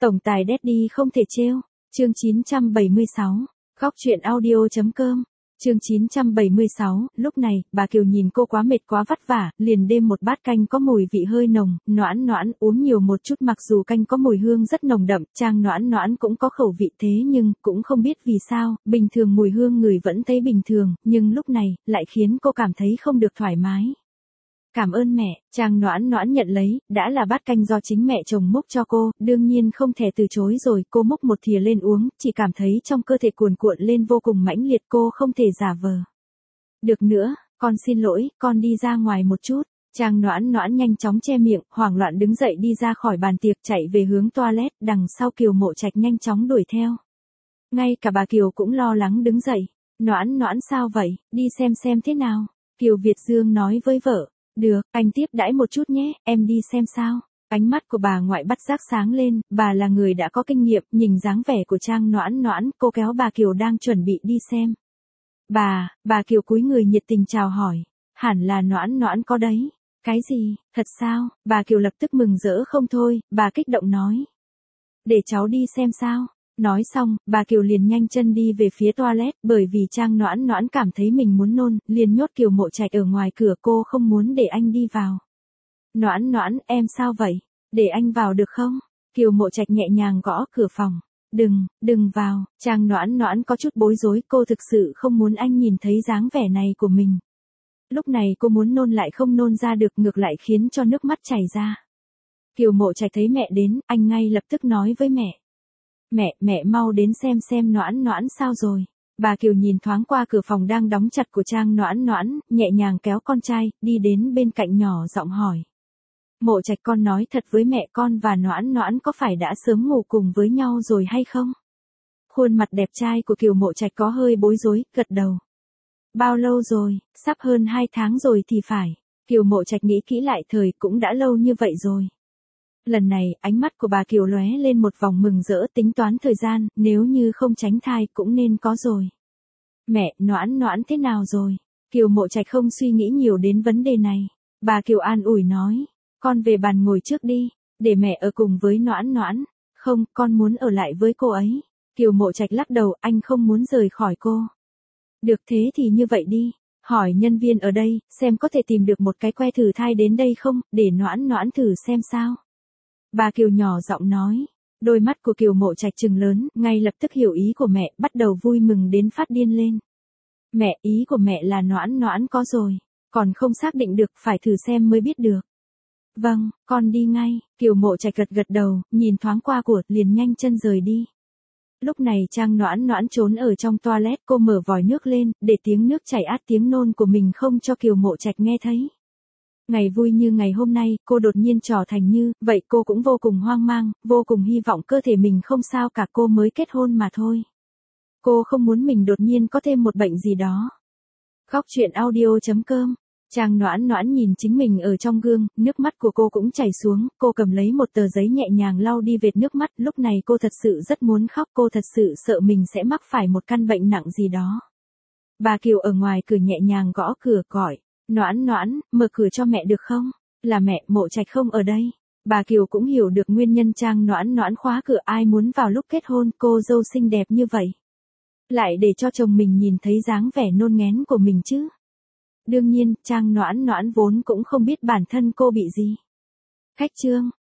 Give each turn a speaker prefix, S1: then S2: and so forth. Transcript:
S1: Tổng tài Daddy không thể trêu. Chương 976. Góc truyện audio.com. Chương 976, lúc này, bà Kiều nhìn cô quá mệt quá vất vả, liền đêm một bát canh có mùi vị hơi nồng, Noãn Noãn uống nhiều một chút, mặc dù canh có mùi hương rất nồng đậm, Trang Noãn Noãn cũng có khẩu vị, thế nhưng, cũng không biết vì sao, bình thường mùi hương người vẫn thấy bình thường, nhưng lúc này, lại khiến cô cảm thấy không được thoải mái. Cảm ơn mẹ, Trang Noãn Noãn nhận lấy, đã là bát canh do chính mẹ chồng múc cho cô, đương nhiên không thể từ chối rồi, cô múc một thìa lên uống, chỉ cảm thấy trong cơ thể cuồn cuộn lên vô cùng mãnh liệt, cô không thể giả vờ. Được nữa, con xin lỗi, con đi ra ngoài một chút. Trang Noãn Noãn nhanh chóng che miệng, hoảng loạn đứng dậy đi ra khỏi bàn tiệc, chạy về hướng toilet, đằng sau Kiều Mộ Trạch nhanh chóng đuổi theo. Ngay cả bà Kiều cũng lo lắng đứng dậy. Noãn Noãn sao vậy, đi xem thế nào. Kiều Việt Dương nói với vợ. Được, anh tiếp đãi một chút nhé, em đi xem sao. Ánh mắt của bà ngoại bắt giác sáng lên, bà là người đã có kinh nghiệm, nhìn dáng vẻ của Trang Noãn Noãn, cô kéo bà Kiều đang chuẩn bị đi xem. Bà Kiều cúi người nhiệt tình chào hỏi. Hẳn là Noãn Noãn có đấy. Cái gì, thật sao? Bà Kiều lập tức mừng rỡ không thôi, bà kích động nói. Để cháu đi xem sao. Nói xong, bà Kiều liền nhanh chân đi về phía toilet, bởi vì Trang Noãn Noãn cảm thấy mình muốn nôn, liền nhốt Kiều Mộ Trạch ở ngoài cửa, cô không muốn để anh đi vào. Noãn Noãn, em sao vậy? Để anh vào được không? Kiều Mộ Trạch nhẹ nhàng gõ cửa phòng. Đừng vào. Trang Noãn Noãn có chút bối rối, cô thực sự không muốn anh nhìn thấy dáng vẻ này của mình. Lúc này cô muốn nôn lại không nôn ra được, ngược lại khiến cho nước mắt chảy ra. Kiều Mộ Trạch thấy mẹ đến, anh ngay lập tức nói với mẹ. Mẹ mau đến xem Noãn Noãn sao rồi. Bà Kiều nhìn thoáng qua cửa phòng đang đóng chặt của Trang Noãn Noãn, nhẹ nhàng kéo con trai, đi đến bên cạnh nhỏ giọng hỏi. Mộ Trạch, con nói thật với mẹ, con và Noãn Noãn có phải đã sớm ngủ cùng với nhau rồi hay không? Khuôn mặt đẹp trai của Kiều Mộ Trạch có hơi bối rối, gật đầu. Bao lâu rồi, sắp hơn 2 tháng rồi thì phải. Kiều Mộ Trạch nghĩ kỹ lại, thời cũng đã lâu như vậy rồi. Lần này, ánh mắt của bà Kiều lóe lên một vòng mừng rỡ, tính toán thời gian, nếu như không tránh thai cũng nên có rồi. Mẹ, Noãn Noãn thế nào rồi? Kiều Mộ Trạch không suy nghĩ nhiều đến vấn đề này. Bà Kiều an ủi nói, con về bàn ngồi trước đi, để mẹ ở cùng với Noãn Noãn. Không, con muốn ở lại với cô ấy. Kiều Mộ Trạch lắc đầu, anh không muốn rời khỏi cô. Được, thế thì như vậy đi. Hỏi nhân viên ở đây, xem có thể tìm được một cái que thử thai đến đây không, để Noãn Noãn thử xem sao. Bà Kiều nhỏ giọng nói. Đôi mắt của Kiều Mộ Trạch trừng lớn, ngay lập tức hiểu ý của mẹ, bắt đầu vui mừng đến phát điên lên. Mẹ, ý của mẹ là Noãn Noãn có rồi, còn không xác định được, phải thử xem mới biết được. Vâng, con đi ngay. Kiều Mộ Trạch gật đầu, nhìn thoáng qua của, liền nhanh chân rời đi. Lúc này Trang Noãn Noãn trốn ở trong toilet, cô mở vòi nước lên, để tiếng nước chảy át tiếng nôn của mình không cho Kiều Mộ Trạch nghe thấy. Ngày vui như ngày hôm nay, cô đột nhiên trở thành như, vậy cô cũng vô cùng hoang mang, vô cùng hy vọng cơ thể mình không sao cả, cô mới kết hôn mà thôi. Cô không muốn mình đột nhiên có thêm một bệnh gì đó. Góc truyện audio.com. Trang Noãn Noãn nhìn chính mình ở trong gương, nước mắt của cô cũng chảy xuống, cô cầm lấy một tờ giấy nhẹ nhàng lau đi vệt nước mắt, lúc này cô thật sự rất muốn khóc, cô thật sự sợ mình sẽ mắc phải một căn bệnh nặng gì đó. Bà Kiều ở ngoài cửa nhẹ nhàng gõ cửa gọi. Noãn Noãn, mở cửa cho mẹ được không? Là mẹ, Mộ Trạch không ở đây. Bà Kiều cũng hiểu được nguyên nhân Trang Noãn Noãn khóa cửa, ai muốn vào lúc kết hôn, cô dâu xinh đẹp như vậy. Lại để cho chồng mình nhìn thấy dáng vẻ nôn nghén của mình chứ. Đương nhiên, Trang Noãn Noãn vốn cũng không biết bản thân cô bị gì. Khách trương,